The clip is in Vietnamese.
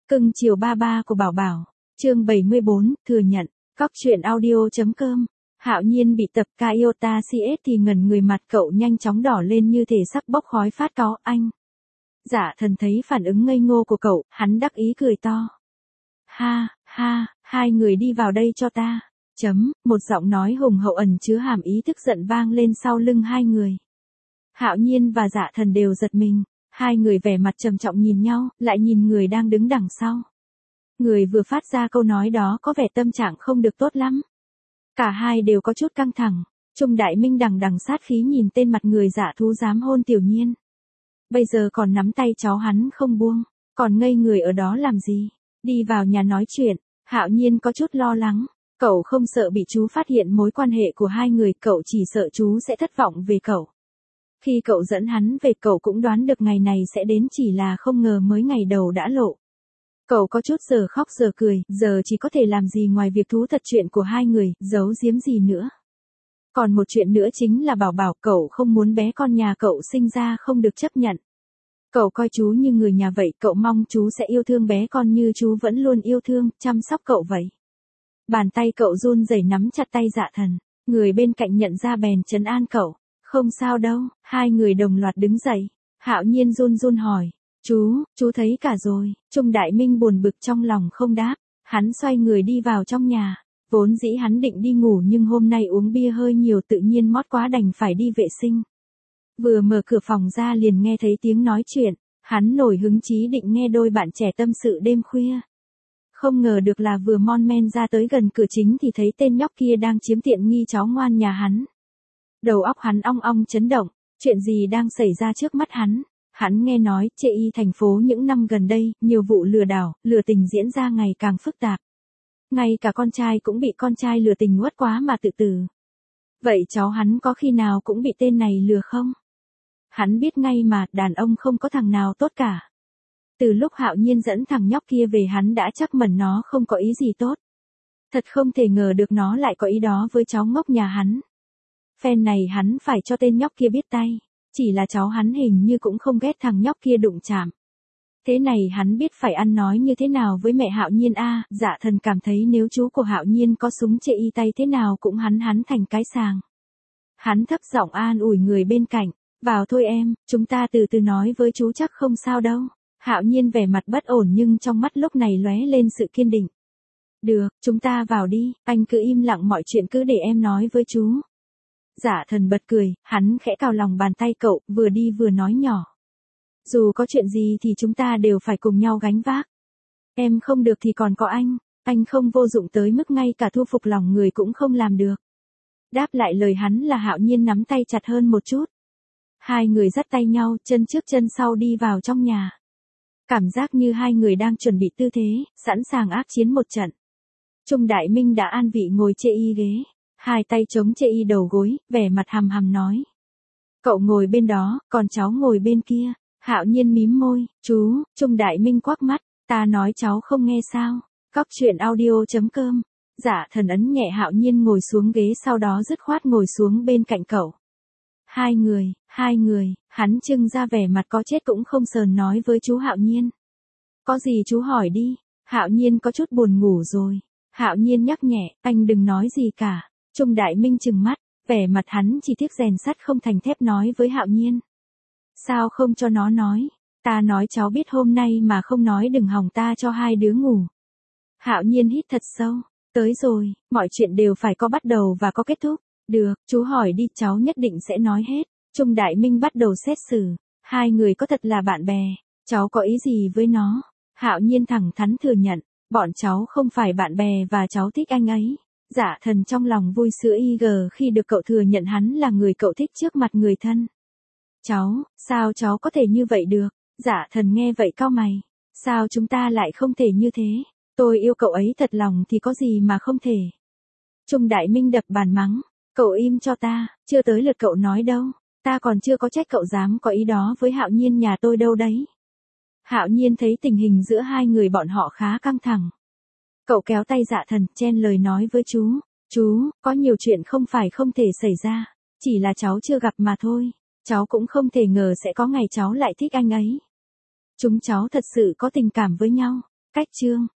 Cưng chiều ba ba của Bảo Bảo, chương 74, thừa nhận, Cóc truyện audio.com. Hạo Nhiên bị tập Iota CS thì ngẩn người, mặt cậu nhanh chóng đỏ lên như thể sắp bốc khói phát cáu. Anh. Dạ Thần thấy phản ứng ngây ngô của cậu, hắn đắc ý cười to. Ha, ha, hai người đi vào đây cho ta. Một giọng nói hùng hậu ẩn chứa hàm ý tức giận vang lên sau lưng hai người. Hạo Nhiên và Dạ Thần đều giật mình, hai người vẻ mặt trầm trọng nhìn nhau, lại nhìn người đang đứng đằng sau. Người vừa phát ra câu nói đó có vẻ tâm trạng không được tốt lắm. Cả hai đều có chút căng thẳng. Trung Đại Minh đằng sát khí nhìn tên mặt người dạ thú dám hôn Tiểu Nhiên. Bây giờ còn nắm tay cháu hắn không buông, còn ngây người ở đó làm gì? Đi vào nhà nói chuyện. Hạo Nhiên có chút lo lắng. Cậu không sợ bị chú phát hiện mối quan hệ của hai người, cậu chỉ sợ chú sẽ thất vọng về cậu. Khi cậu dẫn hắn về, cậu cũng đoán được ngày này sẽ đến, chỉ là không ngờ mới ngày đầu đã lộ. Cậu có chút giờ khóc giờ cười, giờ chỉ có thể làm gì ngoài việc thú thật chuyện của hai người, giấu giếm gì nữa. Còn một chuyện nữa chính là Bảo Bảo, cậu không muốn bé con nhà cậu sinh ra không được chấp nhận. Cậu coi chú như người nhà vậy, cậu mong chú sẽ yêu thương bé con như chú vẫn luôn yêu thương, chăm sóc cậu vậy. Bàn tay cậu run rẩy nắm chặt tay Dạ Thần, người bên cạnh nhận ra bèn trấn an cậu. Không sao đâu. Hai người đồng loạt đứng dậy. Hạo Nhiên run run hỏi. Chú thấy cả rồi. Trung Đại Minh buồn bực trong lòng không đáp. Hắn xoay người đi vào trong nhà. Vốn dĩ hắn định đi ngủ nhưng hôm nay uống bia hơi nhiều, tự nhiên mót quá đành phải đi vệ sinh. Vừa mở cửa phòng ra liền nghe thấy tiếng nói chuyện. Hắn nổi hứng chí định nghe đôi bạn trẻ tâm sự đêm khuya. Không ngờ được là vừa mon men ra tới gần cửa chính thì thấy tên nhóc kia đang chiếm tiện nghi cháu ngoan nhà hắn. Đầu óc hắn ong ong chấn động, chuyện gì đang xảy ra trước mắt hắn? Hắn nghe nói, chê y thành phố những năm gần đây, nhiều vụ lừa đảo, lừa tình diễn ra ngày càng phức tạp. Ngay cả con trai cũng bị con trai lừa tình uất quá mà tự tử. Vậy cháu hắn có khi nào cũng bị tên này lừa không? Hắn biết ngay mà, đàn ông không có thằng nào tốt cả. Từ lúc Hạo Nhiên dẫn thằng nhóc kia về hắn đã chắc mẩn nó không có ý gì tốt. Thật không thể ngờ được nó lại có ý đó với cháu ngốc nhà hắn. Phen này hắn phải cho tên nhóc kia biết tay, chỉ là cháu hắn hình như cũng không ghét thằng nhóc kia đụng chạm. Thế này hắn biết phải ăn nói như thế nào với mẹ Hạo Nhiên a. Dạ Thần cảm thấy nếu chú của Hạo Nhiên có súng chê y tay thế nào cũng hắn thành cái sàng. Hắn thấp giọng an ủi người bên cạnh, vào thôi em, chúng ta từ từ nói với chú, chắc không sao đâu. Hạo Nhiên vẻ mặt bất ổn nhưng trong mắt lúc này lóe lên sự kiên định. Được, chúng ta vào đi, anh cứ im lặng, mọi chuyện cứ để em nói với chú. Dạ Thần bật cười, hắn khẽ cào lòng bàn tay cậu, vừa đi vừa nói nhỏ. Dù có chuyện gì thì chúng ta đều phải cùng nhau gánh vác. Em không được thì còn có anh không vô dụng tới mức ngay cả thu phục lòng người cũng không làm được. Đáp lại lời hắn là Hạo Nhiên nắm tay chặt hơn một chút. Hai người dắt tay nhau, chân trước chân sau đi vào trong nhà. Cảm giác như hai người đang chuẩn bị tư thế, sẵn sàng ác chiến một trận. Trung Đại Minh đã an vị ngồi chê y ghế. Hai tay chống chê y đầu gối, vẻ mặt hầm nói. Cậu ngồi bên đó, còn cháu ngồi bên kia. Hạo Nhiên mím môi. Chú. Trung Đại Minh quắc mắt. Ta nói cháu không nghe sao? Cóc truyện audio.com. Dạ Thần ấn nhẹ Hạo Nhiên ngồi xuống ghế, sau đó dứt khoát ngồi xuống bên cạnh cậu. Hai người, hắn trưng ra vẻ mặt có chết cũng không sờn nói với chú Hạo Nhiên. Có gì chú hỏi đi. Hạo Nhiên có chút buồn ngủ rồi. Hạo Nhiên nhắc nhẹ, anh đừng nói gì cả. Trung Đại Minh trừng mắt, vẻ mặt hắn chỉ tiếc rèn sắt không thành thép nói với Hạo Nhiên. Sao không cho nó nói? Ta nói cháu biết hôm nay mà không nói đừng hòng ta cho hai đứa ngủ. Hạo Nhiên hít thật sâu. Tới rồi, mọi chuyện đều phải có bắt đầu và có kết thúc. Được, chú hỏi đi, cháu nhất định sẽ nói hết. Trung Đại Minh bắt đầu xét xử. Hai người có thật là bạn bè? Cháu có ý gì với nó? Hạo Nhiên thẳng thắn thừa nhận. Bọn cháu không phải bạn bè và cháu thích anh ấy. Dạ Thần trong lòng vui sữa IG khi được cậu thừa nhận hắn là người cậu thích trước mặt người thân. Sao cháu có thể như vậy được? Dạ Thần nghe vậy cau mày. Sao chúng ta lại không thể như thế? Tôi yêu cậu ấy thật lòng thì có gì mà không thể. Trung Đại Minh đập bàn mắng. Cậu im cho ta, chưa tới lượt cậu nói đâu. Ta còn chưa có trách cậu dám có ý đó với Hạo Nhiên nhà tôi đâu đấy. Hạo Nhiên thấy tình hình giữa hai người bọn họ khá căng thẳng. Cậu kéo tay Dạ Thần, chen lời nói với chú. Chú, có nhiều chuyện không phải không thể xảy ra. Chỉ là cháu chưa gặp mà thôi. Cháu cũng không thể ngờ sẽ có ngày cháu lại thích anh ấy. Chúng cháu thật sự có tình cảm với nhau. Cách chương